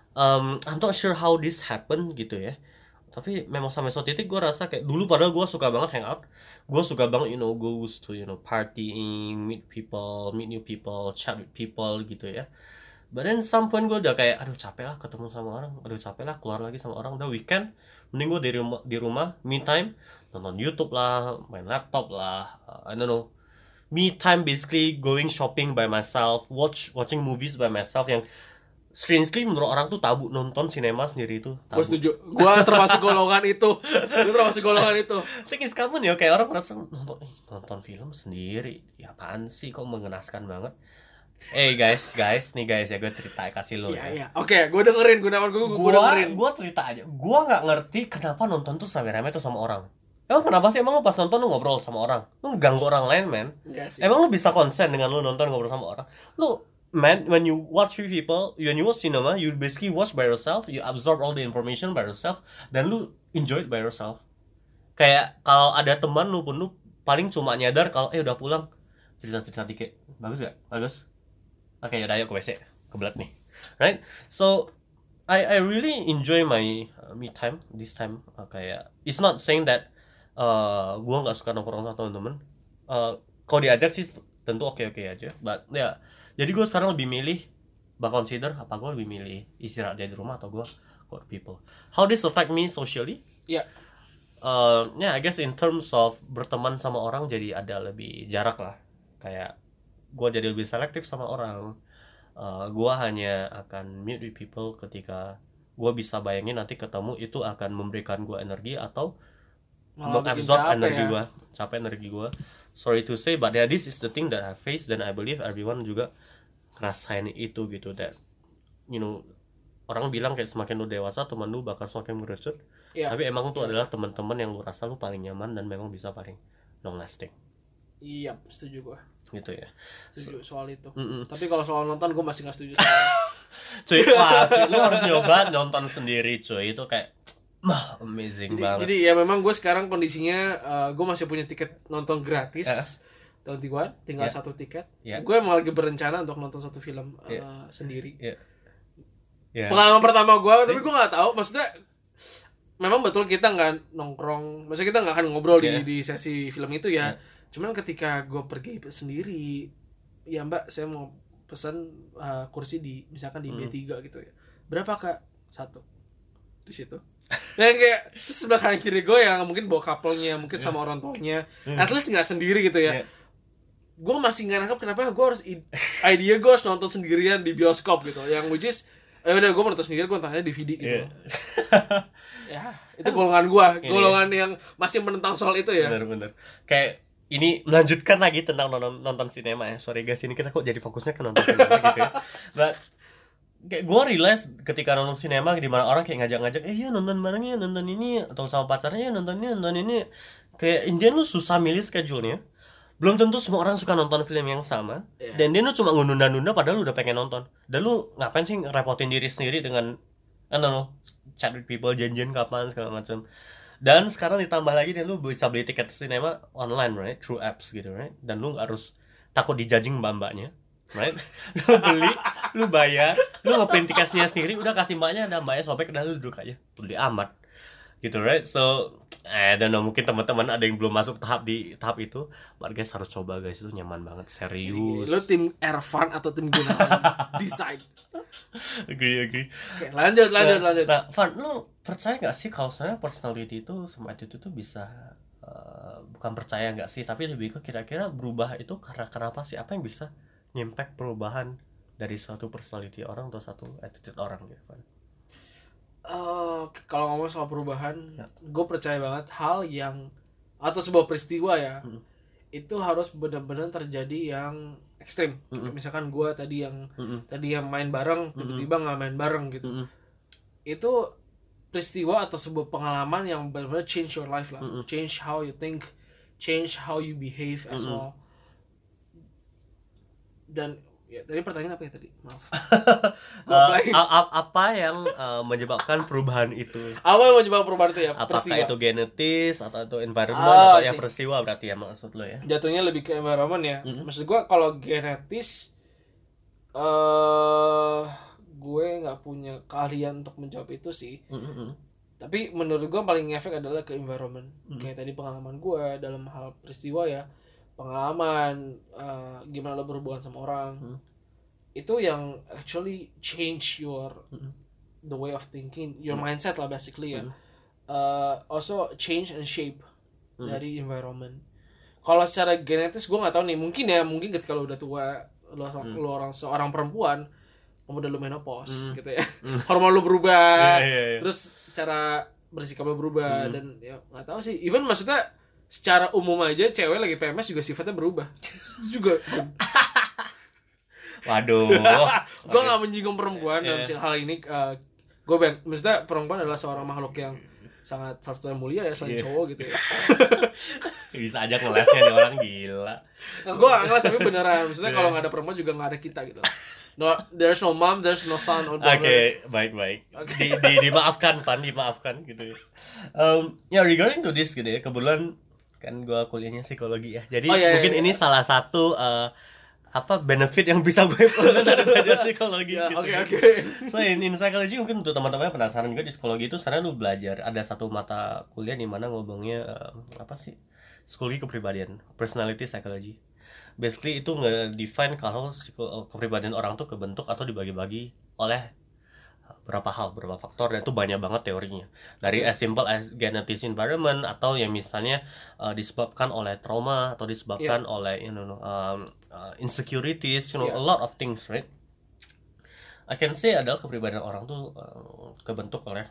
um, I'm not sure how this happened gitu ya. Tapi memang sampai suatu titik gue rasa kayak dulu padahal gue suka banget hangout, gue suka banget you know goes to you know partying, meet people, meet new people, chat with people gitu ya. But then some point gue udah kayak aduh capek lah ketemu sama orang, aduh capek lah keluar lagi sama orang, udah weekend mending gue di rumah, di rumah me time, nonton YouTube lah, main laptop lah, uh, I don't know, me time basically going shopping by myself, watch watching movies by myself yang strangely menurut orang tuh tabu, nonton sinema sendiri itu tabu. Gue setuju, gue termasuk golongan itu, gue termasuk golongan itu. Thing is common ya, kayak orang merasa nonton eh, nonton film sendiri, ya apaan sih kok mengenaskan banget. Eh hey guys, guys, nih guys ya gue cerita kasih lo Iya, ya. iya. Oke, gue dengerin, gue gue gue Gua, dengerin. gua cerita aja. Gua nggak ngerti kenapa nonton tuh rame-rame tuh sama orang. Emang kenapa sih emang lu pas nonton lu ngobrol sama orang? Lu ganggu orang lain, man. Enggak sih. Emang lu bisa konsen dengan lu nonton ngobrol sama orang? Lu, man, when you watch with people, when you watch cinema, you basically watch by yourself, you absorb all the information by yourself, dan lu enjoy it by yourself. Kayak kalau ada teman lu pun lu paling cuma nyadar kalau eh udah pulang cerita-cerita dikit. Bagus gak? Bagus. Oke, okay, yaudah ayo ke W C, kebelet nih, right? So, I I really enjoy my uh, me time this time. Uh, kayak, it's not saying that uh, gua nggak suka nongkrong sama temen-temen. Uh, kalau diajak sih tentu oke-oke aja. But ya, yeah, jadi gua sekarang lebih milih, bakal consider apa gua lebih milih istirahat aja di rumah atau gua go to people. How this affect me socially? Iya. Yeah. Uh, ya, yeah, I guess in terms of berteman sama orang jadi ada lebih jarak lah. Kayak gue jadi lebih selektif sama orang. uh, Gue hanya akan meet with people ketika gue bisa bayangin nanti ketemu itu akan memberikan gue energi atau mengabsorb energi ya. gue, capek energi gue. Sorry to say, but yeah, this is the thing that I face, dan I believe everyone juga ngerasain itu gitu. That you know, orang bilang kayak semakin lu dewasa teman lu bakal semakin mengerucut. Yeah. Tapi emang itu yeah. adalah teman-teman yang lu rasa lu paling nyaman dan memang bisa paling long lasting. Iya, setuju gue. Gitu ya. Setuju so, soal itu. Mm-mm. Tapi kalau soal nonton gue masih nggak setuju. Cuy, wah, cuy, lu harus nyoba nonton sendiri, cuy. Itu kayak, mah, amazing jadi, banget. Jadi ya memang gue sekarang kondisinya, uh, gue masih punya tiket nonton gratis. Uh. Tahun tiga, tinggal yeah. satu tiket. Yeah. Gue emang lagi berencana untuk nonton satu film uh, yeah. sendiri. Yeah. Yeah. Pengalaman pertama gue, tapi gue nggak tahu. Maksudnya, memang betul kita nggak nongkrong. Maksudnya kita nggak akan ngobrol yeah. di di sesi film itu ya. Yeah. Cuman ketika gue pergi sendiri, ya mbak saya mau pesan uh, kursi di misalkan di hmm. B tiga gitu ya, berapa kak? Satu di situ. Dan kayak terus sebelah kanan kiri gue yang mungkin bawa couple-nya, mungkin sama orang tuanya, at least nggak sendiri gitu ya. Gue masih nggak nangkep kenapa gue harus idea gue harus nonton sendirian di bioskop gitu, yang which is ya udah gue mau nonton sendiri, gue nontonnya D V D gitu. Ya itu golongan gue, golongan yang masih menentang soal itu ya. Bener-bener kayak ini melanjutkan lagi tentang nonton, nonton sinema ya. Sorry guys, ini kita kok jadi fokusnya ke nonton sinema gitu ya. But kayak gue realize ketika nonton sinema di mana orang kayak ngajak-ngajak, eh ya nonton bareng ya, nonton ini, atau sama pacarnya ya nonton ini, nonton ini. Kayak Indian lu susah milih schedule-nya. Belum tentu semua orang suka nonton film yang sama. Yeah. Dan dia lu cuma nunda-nunda padahal lu udah pengen nonton. Dan lu ngapain sih ngerepotin diri sendiri dengan I don't know, chat with people, janjian kapan segala macam. Dan sekarang ditambah lagi dan lu bisa beli tiket sinema online, right? Through apps gitu, right? Dan lu gak harus takut dijudging mbak-mbaknya, right? Lu beli, lu bayar, lu ngeprint tiketnya sendiri, udah kasih mbaknya, ada mbaknya sobek, dan lu duduk aja. Beli amat. Gitu, right? So, I don't know, mungkin teman-teman ada yang belum masuk tahap di tahap itu. But guys harus coba guys, itu nyaman banget, serius. Lu tim Ervan atau tim Gunawan? Decide. Agree, agree. Oke, lanjut, lanjut, nah, lanjut. Nah, Van, lu percaya gak sih kalau sebenarnya personality itu sama attitude itu bisa uh, bukan percaya gak sih, tapi lebih ke kira-kira berubah itu karena kenapa sih? Apa yang bisa nyimpact perubahan dari satu personality orang atau satu attitude orang gitu, Van? Uh, kalau ngomong soal perubahan, ya. Gue percaya banget hal yang atau sebuah peristiwa ya, hmm. itu harus benar-benar terjadi yang ekstrim. Mm-mm. Misalkan gue tadi yang Mm-mm. tadi yang main bareng tiba-tiba nggak main bareng gitu. Mm-mm. Itu peristiwa atau sebuah pengalaman yang benar-benar change your life lah, Mm-mm. change how you think, change how you behave as Mm-mm. well. Dan ya tadi pertanyaan apa ya tadi? Maaf. uh, a- apa yang uh, menyebabkan perubahan itu? Apa yang menyebabkan perubahan itu ya? Apakah peristiwa itu genetis atau itu environment oh, atau ya peristiwa berarti ya maksud lo ya? Jatuhnya lebih ke environment ya. Mm-hmm. Maksud gue kalau genetis, uh, gue nggak punya keahlian untuk menjawab itu sih. Mm-hmm. Tapi menurut gue paling efek adalah ke environment. Mm-hmm. Kayak tadi pengalaman gue dalam hal peristiwa ya. Pengalaman uh, gimana lo berhubungan sama orang, hmm. itu yang actually change your mm-hmm. the way of thinking, your mm-hmm. mindset lah basically ya. Mm-hmm. Uh, also change and shape mm-hmm. dari environment. Kalau secara genetis gue nggak tahu nih, mungkin ya mungkin ketika lo udah tua, lo, mm-hmm. lo orang seorang perempuan, kemudian lo menopause mm-hmm. gitu ya, mm-hmm. hormon lo berubah, yeah, yeah, yeah. terus cara bersikap lo berubah mm-hmm. dan ya nggak tahu sih, even maksudnya secara umum aja cewek lagi P M S juga sifatnya berubah juga. Waduh. Gue okay. nggak menyinggung perempuan yeah. dalam hal ini. Uh, gue ben, maksudnya perempuan adalah seorang makhluk yang sangat satu yang mulia ya selain yeah. cowok gitu ya. Bisa aja ngelesnya nih orang gila. Nah, gue nggak ngeles tapi beneran. Maksudnya yeah. kalau nggak ada perempuan juga nggak ada kita gitu. No, there's no mom, there's no son or daughter. Oke, okay, baik-baik. Okay. Di, di, dimaafkan, Pan, dimaafkan gitu ya. Um, ya regarding to this gitu ya, kebetulan kan gue kuliahnya psikologi ya. Jadi oh, iya, mungkin iya, ini iya. salah satu uh, apa benefit yang bisa gue peroleh dari belajar psikologi yeah, gitu. Oke okay, oke. Okay. So in, in psychology mungkin untuk teman-teman yang penasaran juga di psikologi itu sebenarnya lu belajar ada satu mata kuliah di mana ngomongnya uh, apa sih? Psikologi kepribadian, personality psychology. Basically itu nge-define kalau kepribadian orang tuh kebentuk atau dibagi-bagi oleh berapa hal, berapa faktor, dan itu banyak banget teorinya. Dari as simple as genetic environment atau yang misalnya uh, disebabkan oleh trauma atau disebabkan yeah. oleh you know um, uh, insecurities, you know yeah. a lot of things, right? I can say adalah kepribadian orang tuh uh, kebentuk oleh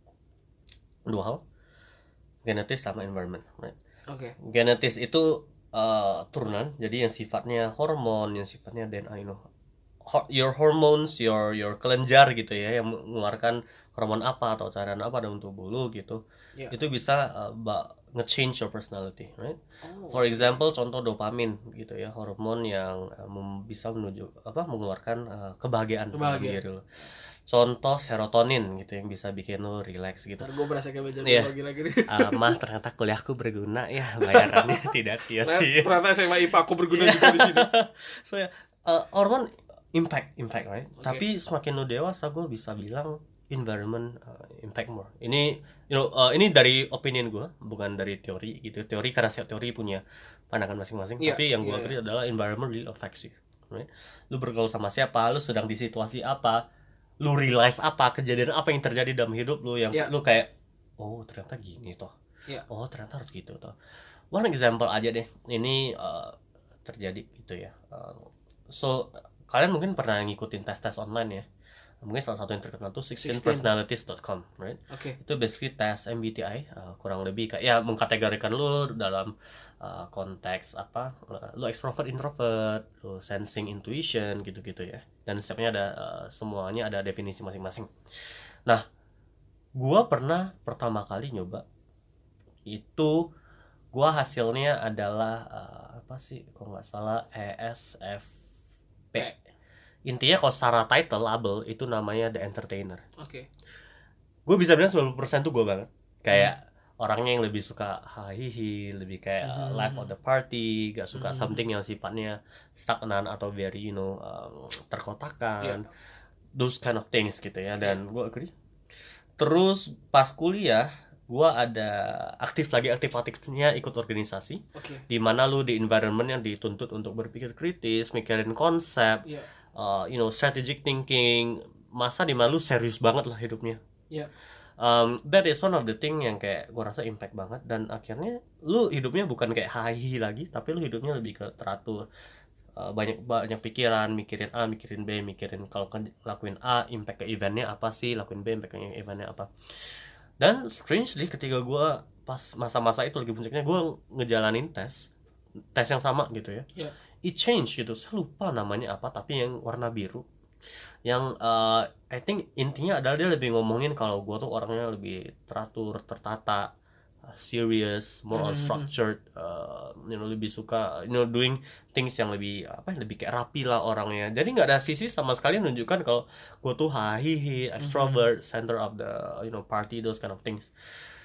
dua hal, genetis sama environment, right? Oke. Okay. Genetis itu uh, turunan, jadi yang sifatnya hormon, yang sifatnya D N A, you know. Your hormones, your your kelenjar gitu ya, yang mengeluarkan hormon apa atau cairan apa dalam tubuh lu gitu, yeah. itu bisa uh, nge-change your personality, right? Oh. For example, contoh dopamin gitu ya, hormon yang uh, mem- bisa menuju apa mengeluarkan uh, kebahagiaan dalam diri lu. Contoh serotonin gitu yang bisa bikin lu relax gitu. Ntar gue berasa kayak belajar yeah. lagi-lagi nih. Uh, mah ternyata kuliahku berguna ya, bayarannya tidak sia-sia. Ternyata S M A I P A aku berguna juga di sini. So ya, uh, hormon impact impact right okay. Tapi semakin lu dewasa gue bisa bilang environment uh, impact more. Ini you know uh, ini dari opinion gue, bukan dari teori gitu. Teori karena setiap teori punya pandangan masing-masing, yeah, tapi yang gue yeah, agree yeah. adalah environment really affects you, right? Lu bergaul sama siapa, lu sedang di situasi apa, lu realize apa, kejadian apa yang terjadi dalam hidup lu yang yeah. lu kayak oh ternyata gini toh, yeah. oh ternyata harus gitu toh. One example aja deh, ini uh, terjadi gitu ya. Uh, so kalian mungkin pernah ngikutin tes-tes online ya. Mungkin salah satu yang terkenal tuh sixteen personalities dot com, right? Okay. Itu basically tes M B T I, uh, kurang lebih kayak ya mengkategorikan lu dalam uh, konteks apa, uh, lu extrovert, introvert, lu sensing, intuition gitu-gitu ya. Dan setiapnya ada uh, semuanya ada definisi masing-masing. Nah, gua pernah pertama kali nyoba itu, gua hasilnya adalah uh, apa sih? Kalau nggak salah E S F P. Intinya kalau secara title label itu namanya The Entertainer. Oke. Okay. Gue bisa bilang sembilan puluh persen tuh gue banget. Kayak hmm. orangnya yang lebih suka hahihi, lebih kayak hmm. uh, life of the party, gak suka hmm. something yang sifatnya stagnan atau very you know um, terkotakan. Yeah. Those kind of things gitu ya. Dan yeah. gue agree. Terus pas kuliah gue ada aktif lagi aktif-aktifnya ikut organisasi. Okay. Di mana lu di environment yang dituntut untuk berpikir kritis, mikirin konsep. Yeah. Uh, you know, strategic thinking, masa di mana lu serius banget lah hidupnya. Yeah. Um, that is one of the thing yang kayak gue rasa impact banget, dan akhirnya lu hidupnya bukan kayak hahihi lagi, tapi lu hidupnya lebih ke teratur. Uh, banyak banyak pikiran, mikirin A, mikirin B, mikirin kalau lakuin A impact ke eventnya apa sih, lakuin B impact ke eventnya apa. Dan strangely ketika gue pas masa-masa itu lagi puncaknya, gue ngejalanin tes tes yang sama gitu ya. Yeah. It change gitu, saya lupa namanya apa, tapi yang warna biru, yang uh, I think intinya adalah dia lebih ngomongin kalau gue tuh orangnya lebih teratur, tertata, uh, serious, more on structured, uh, you know, lebih suka you know doing things yang lebih apa, lebih kayak rapi lah orangnya. Jadi nggak ada sisi sama sekali menunjukkan kalau gue tuh hahihi, extrovert, mm-hmm. center of the you know party, those kind of things.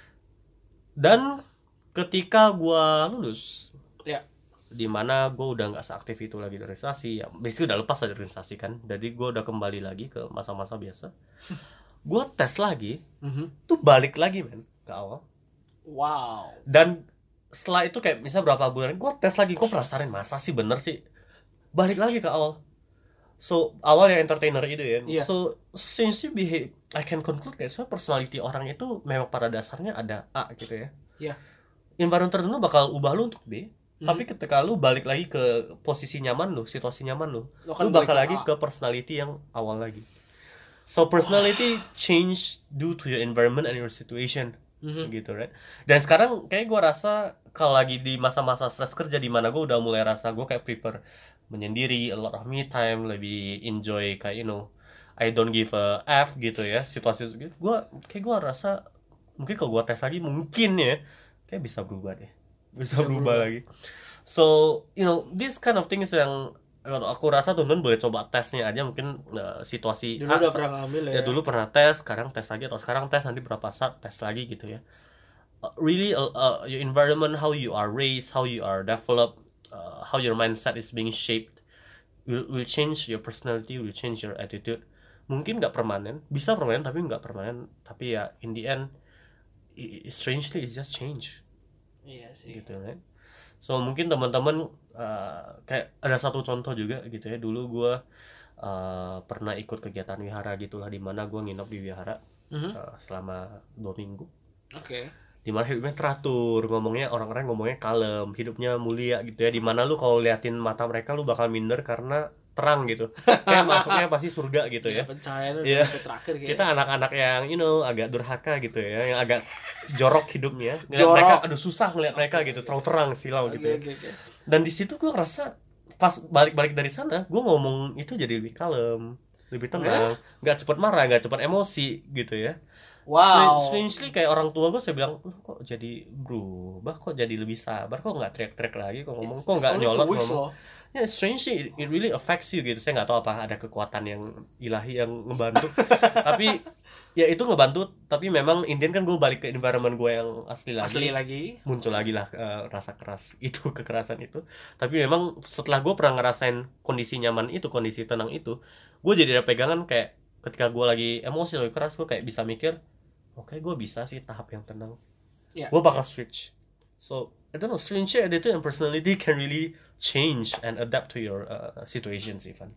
Dan ketika gue lulus, ya. Yeah. Dimana gue udah nggak seaktif itu lagi di organisasi, ya basically udah lepas dari organisasi kan, jadi gue udah kembali lagi ke masa-masa biasa. Gue tes lagi, mm-hmm. tuh balik lagi men ke awal. Wow. Dan setelah itu kayak misalnya berapa bulan, gue tes lagi, gue penasaran masa sih bener sih, balik lagi ke awal. So awalnya entertainer itu ya. Iya. So since you behave, I can conclude kayak so personality orang itu memang pada dasarnya ada A gitu ya. Iya. Environment tertentu bakal ubah lu untuk B. Hmm. Tapi ketika lu balik lagi ke posisi nyaman lu, situasi nyaman lu, Lu akan lu bakal balik lagi ke ke personality yang awal lagi. So personality change due to your environment and your situation. Mhm. Gitu right. Dan sekarang kayak gue rasa kalau lagi di masa-masa stres kerja di mana gue udah mulai rasa gue kayak prefer menyendiri, a lot of me time, lebih enjoy kayak you know, I don't give a F gitu ya situasi gitu. Gue kayak gue rasa mungkin kalau gue tes lagi mungkin ya kayak bisa berubah deh, bisa berubah, berubah lagi. So you know this kind of things yang kalau aku rasa teman-teman boleh coba tesnya aja mungkin uh, situasi dulu udah pernah ngambil ya. Ya dulu pernah tes, sekarang tes lagi atau sekarang tes nanti berapa saat tes lagi gitu ya. Uh, really uh, uh, your environment, how you are raised, how you are developed, uh, how your mindset is being shaped will will change your personality, will change your attitude. Mungkin nggak permanen, bisa permanen tapi nggak permanen. Tapi ya in the end, it, strangely it's just change. Iya sih. Gitu kan. So mungkin teman-teman uh, kayak ada satu contoh juga gitu ya. Dulu gue uh, pernah ikut kegiatan wihara gitulah, di mana gue nginep di wihara mm-hmm. uh, selama dua minggu. Oke. Okay. Dimana hidupnya teratur, ngomongnya orang-orang ngomongnya kalem, hidupnya mulia gitu ya. Dimana lu kalau liatin mata mereka lu bakal minder karena terang gitu. Kayak masuknya pasti surga gitu ya. Pencahayaan ya. Udah terakhir kayak. Kita anak-anak yang you know agak durhaka gitu ya, yang agak jorok hidupnya. Jorok. Mereka aduh susah ngeliat mereka gitu, terlalu terang silau okay, gitu. Ya. Okay, okay. Dan di situ gue ngerasa pas balik-balik dari sana, gue ngomong itu jadi lebih kalem, lebih tenang, nggak cepat marah, nggak cepat emosi gitu ya. Wow. Strangely kayak orang tua gue saya bilang, lu kok jadi berubah, kok jadi lebih sabar, kok nggak teriak-teriak lagi, kok ngomong, it's, kok nggak nyolot ngomong. Ya yeah, strangely it really affects you gitu. Saya nggak tahu apa ada kekuatan yang ilahi yang ngebantu. Tapi ya itu ngebantu. Tapi memang Indian kan gue balik ke environment gue yang asli lagi. Asli lagi. Muncul lagi lah uh, rasa keras itu, kekerasan itu. Tapi memang setelah gue pernah ngerasain kondisi nyaman itu, kondisi tenang itu, gue jadi ada pegangan kayak ketika gue lagi emosi lagi keras, gue kayak bisa mikir, oke okay, gue bisa sih tahap yang tenang. Yeah. Gue bakal switch. So I don't know, strange attitude and personality can really change and adapt to your uh, situations even.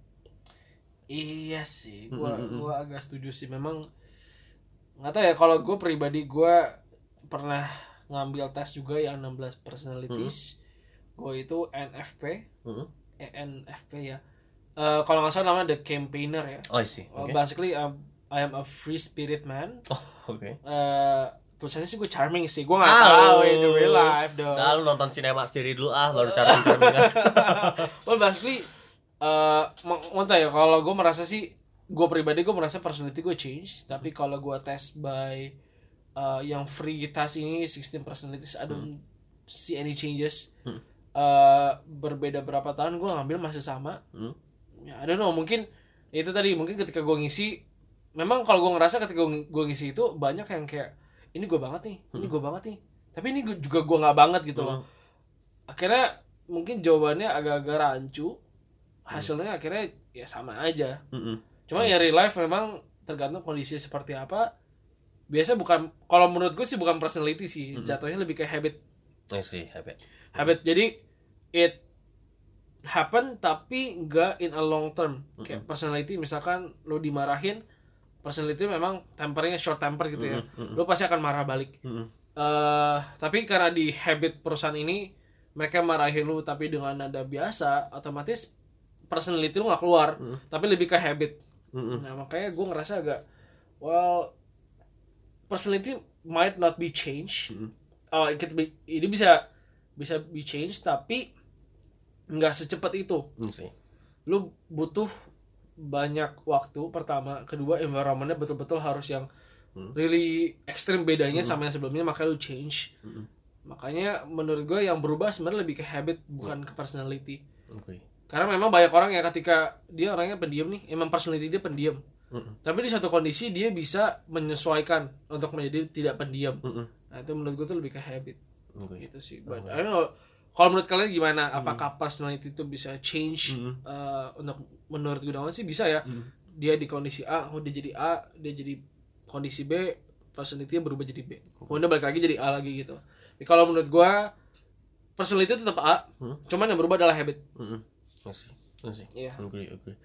Iya sih, gua mm-hmm. gua agak setuju sih. Memang nggak tahu ya, kalau gue pribadi gue pernah ngambil tes juga yang enam belas personalities. Mm-hmm. Gue itu N F P, mm-hmm. E N F P ya. Uh, kalau nggak salah namanya the campaigner ya. Oh I see. Okay. Uh, basically um, I am a free spirit man. Oh oke. Okay. Uh, tulisannya sih gue charming sih, gue nggak tahu in the real life dong. Nah, lu nonton sinema sendiri dulu ah, baru charming charming. Well basically, uh, mau ya kalau gue merasa sih, gue pribadi gue merasa personality gue change, tapi kalau gue tes by uh, yang free test ini sixteen personalities, I don't hmm. see any changes. Hmm. Uh, berbeda berapa tahun gue ngambil masih sama. Hmm. Ya, I don't know, mungkin itu tadi mungkin ketika gue ngisi, memang kalau gue ngerasa ketika gue ngisi itu banyak yang kayak ini gue banget nih, ini gue banget nih, tapi ini juga gue nggak banget gitu loh. Akhirnya mungkin jawabannya agak-agak rancu, hasilnya akhirnya ya sama aja. Cuma ya real life memang tergantung kondisi seperti apa. Biasa bukan, kalau menurut gue sih bukan personality sih, jatuhnya lebih kayak habit. I see, habit. Habit, jadi it happen tapi nggak in a long term. Kayak personality, misalkan lo dimarahin, personality memang tempernya short temper gitu ya. Mm-hmm. Lo pasti akan marah balik. Mm-hmm. Uh, tapi karena di habit perusahaan ini mereka marahin lo tapi dengan nada biasa, otomatis personality lo nggak keluar, mm-hmm. tapi lebih ke habit. Mm-hmm. Nah makanya gue ngerasa agak, well, personality might not be changed. Mm-hmm. Oh, ini bisa bisa be changed tapi nggak secepat itu. Mm-hmm. Lo butuh banyak waktu pertama, kedua environment-nya betul-betul harus yang hmm. really ekstrim bedanya hmm. sama yang sebelumnya, makanya lu change. Hmm. Makanya menurut gue yang berubah sebenarnya lebih ke habit bukan hmm. ke personality. Okay. Karena memang banyak orang ya ketika dia orangnya pendiam nih, emang personality dia pendiam. Hmm. Tapi di satu kondisi dia bisa menyesuaikan untuk menjadi tidak pendiam. Hmm. Nah, itu menurut gue tuh lebih ke habit. Okay. Gitu sih. But okay. I don't know, kalau menurut kalian gimana? Apakah hmm. personality itu bisa change? Hmm. Uh, untuk menurut Gunawan sih bisa ya. Hmm. Dia di kondisi A, oh dia jadi A, dia jadi kondisi B, personality-nya berubah jadi B. Kemudian balik lagi jadi A lagi gitu. Jadi kalau menurut gua personality itu tetap A, hmm. cuman yang berubah adalah habit. Hmm. Masih, masih. Yeah. Agree, agree.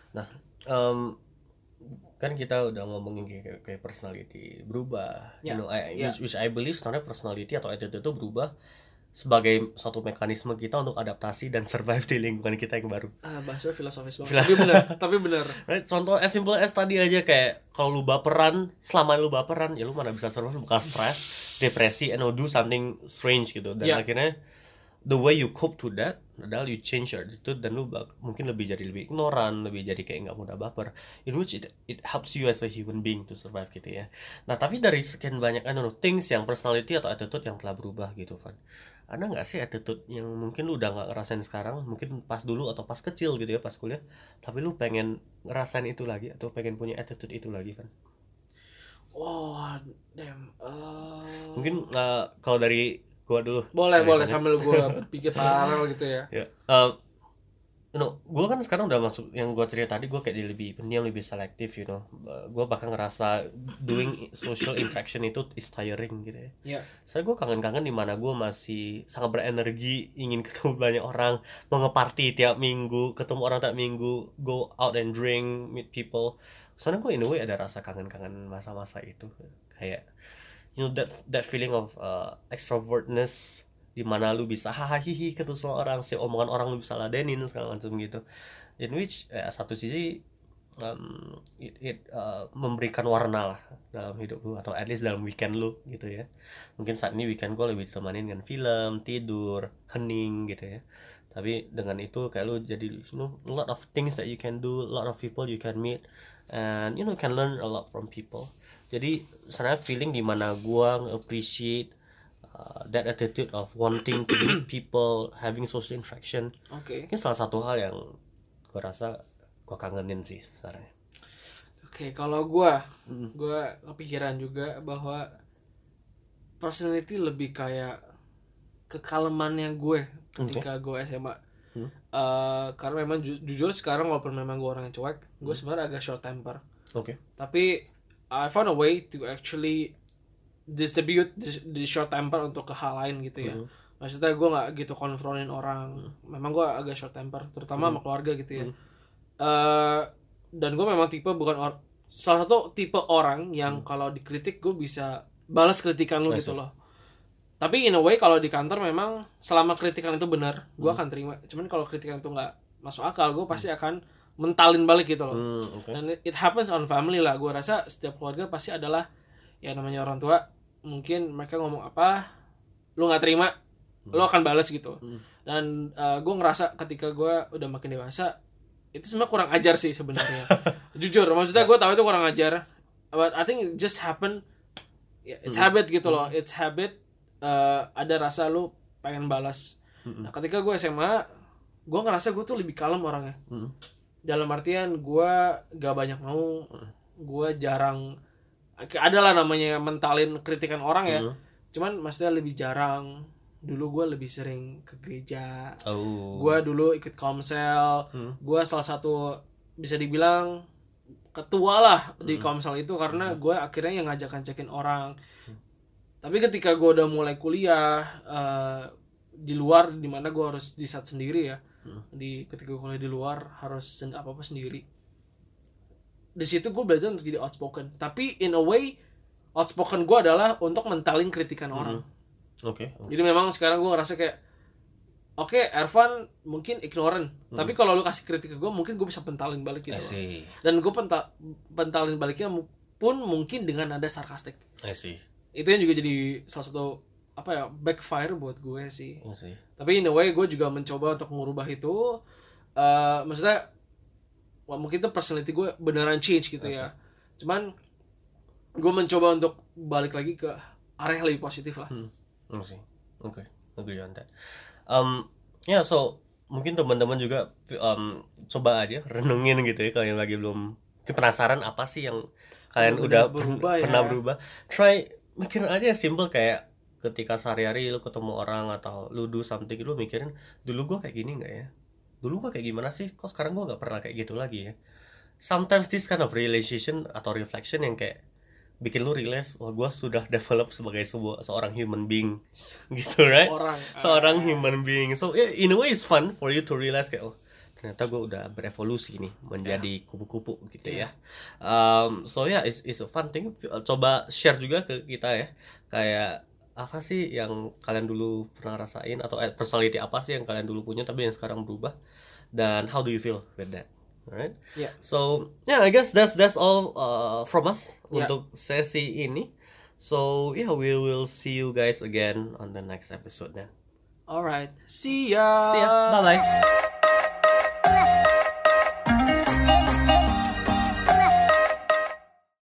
Nah, um, kan kita udah ngomongin kayak, kayak personality berubah, Ya, you know, I, ya. which, which I believe sebenarnya personality atau attitude itu berubah sebagai satu mekanisme kita untuk adaptasi dan survive di lingkungan kita yang baru. Ah, bahasa filosofis banget. Tapi benar, tapi benar. Right? Contoh as simple as tadi aja, kayak kalau lu baperan, selama lu baperan, ya lu mana bisa survive, bukan stres, depresi, and do something strange gitu. Dan Ya. akhirnya the way you cope to that adalah you change your attitude, dan lu bak- mungkin lebih jadi lebih ignoran, lebih jadi kayak nggak mudah baper, in which it, it helps you as a human being to survive gitu ya. Nah tapi dari sekian banyak I don't know, things yang personality atau attitude yang telah berubah gitu Van, ada nggak sih attitude yang mungkin lu udah nggak ngerasain sekarang, mungkin pas dulu atau pas kecil gitu ya, pas kuliah, tapi lu pengen ngerasain itu lagi atau pengen punya attitude itu lagi Van? Oh, damn. Uh... Mungkin uh, kalau dari gua dulu. Boleh, dari boleh Van ya. sambil gua berpikir paralel gitu ya. Ya, uh, no, gue kan sekarang udah masuk yang gue cerita tadi, gue kayak jadi lebih pendiam, lebih selektif, you know. Uh, gue bahkan ngerasa doing social interaction itu is tiring gitu ya. Ya. Saya gue kangen-kangen di mana gue masih sangat berenergi, ingin ketemu banyak orang, mau nge-party tiap minggu, ketemu orang tiap minggu, go out and drink, meet people. Soalnya gue in a way ada rasa kangen-kangen masa-masa itu, kayak you know that that feeling of uh, extrovertness, di mana lu bisa hahaha ketemu sama orang, si omongan orang lu bisa ladenin segala macam gitu, in which eh, satu sisi um, it, it uh, memberikan warna lah dalam hidup lu, atau at least dalam weekend lu gitu ya. Mungkin saat ini weekend gue lebih ditemanin dengan film, tidur, hening gitu ya. Tapi dengan itu kayak lu jadi you know a lot of things that you can do, a lot of people you can meet, and you know can learn a lot from people. Jadi sebenarnya feeling di mana gue appreciate uh, that attitude of wanting to meet people, having social interaction. Oke. Ini salah satu hal yang gue rasa gue kangenin sih sebenarnya. Oke, kalau gua, gua kepikiran juga bahwa personality lebih kayak kekalemannya gue ketika gue S M A. Hmm. Uh, karena memang ju- jujur sekarang walaupun memang gue orang yang cuek, gue sebenarnya agak short temper. Oke. Tapi I found a way to actually distribute the, the short temper untuk ke hal lain gitu ya. Mhm. Maksudnya gue nggak gitu konfrontin orang. Memang gue agak short temper, terutama sama keluarga gitu ya. Uh, dan gue memang tipe bukan or- salah satu tipe orang yang kalau dikritik gue bisa balas kritikan lu gitu loh. Tapi in a way kalau di kantor memang selama kritikan itu benar, gue akan terima. Cuman kalau kritikan itu nggak masuk akal, gue pasti akan mentalin balik gitu loh. Hmm, okay. Dan it, it happens on family lah. Gue rasa setiap keluarga pasti adalah ya namanya orang tua. Mungkin mereka ngomong apa, lu nggak terima, hmm. lu akan balas gitu. Hmm. Dan uh, gue ngerasa ketika gue udah makin dewasa, itu semua kurang ajar sih sebenarnya. Jujur, maksudnya gue tahu itu kurang ajar. But I think it just happen. It's hmm. habit gitu loh. It's habit. Uh, ada rasa lu pengen balas. Hmm. Nah, ketika gue S M A, gue ngerasa gue tuh lebih kalem orangnya. Hmm. Dalam artian gue gak banyak mau, gue jarang, adalah namanya mentalin kritikan orang ya. Hmm. Cuman maksudnya lebih jarang. Dulu gue lebih sering ke gereja. Oh. Gue dulu ikut komsel. Hmm. Gue salah satu bisa dibilang ketua lah hmm. di komsel itu karena hmm. gue akhirnya yang ngajak-ngajakin orang. Hmm. Tapi ketika gue udah mulai kuliah uh, di luar, dimana gue harus di saat sendiri ya. Hmm. Di ketika gue kuliah di luar harus sen- apa apa sendiri. Di situ gue belajar untuk jadi outspoken. Tapi in a way outspoken gue adalah untuk mentalin kritikan hmm. orang. Oke. Okay, okay. Jadi memang sekarang gue ngerasa kayak, oke, okay, Ervan mungkin ignorant, hmm. tapi kalau lu kasih kritik ke gue, mungkin gue bisa pentalin balik gitu. Dan gue penta- pentalin baliknya pun mungkin dengan nada sarkastik. I see. Itu yang juga jadi salah satu apa ya backfire buat gue sih. Tapi in a way gue juga mencoba untuk mengubah itu. Uh, maksudnya, wah, mungkin itu personality gue beneran change gitu okay. ya. Cuman gue mencoba untuk balik lagi ke arah yang lebih positif lah. Hmm. Oke, oke, agree on that. Um, ya, yeah, so mungkin teman-teman juga um, coba aja renungin gitu ya, kalian lagi belum penasaran apa sih yang kalian oh, udah berubah, pen- pernah ya. berubah. Try mikirin aja simple kayak ketika sehari-hari lu ketemu orang atau lu do something, lu mikirin dulu gua kayak gini nggak ya? Dulu gua kayak gimana sih? Kok sekarang gua nggak pernah kayak gitu lagi ya? Sometimes this kind of realization atau reflection yang kayak bikin lu realize, wah gue sudah develop sebagai sebuah seorang human being gitu, right? Seorang, seorang uh, human being. So yeah, in a way it's fun for you to realize kayak, oh ternyata gue udah berevolusi nih menjadi kupu-kupu gitu ya. Um, so ya yeah, it's, it's a fun thing. Coba share juga ke kita ya, kayak apa sih yang kalian dulu pernah rasain, atau eh, personality apa sih yang kalian dulu punya tapi yang sekarang berubah, dan how do you feel with that? Alright. Yeah. So yeah, I guess that's that's all uh, from us Yeah. untuk sesi ini. So yeah, we will see you guys again on the next episode then. Alright, see ya. See ya. Bye bye.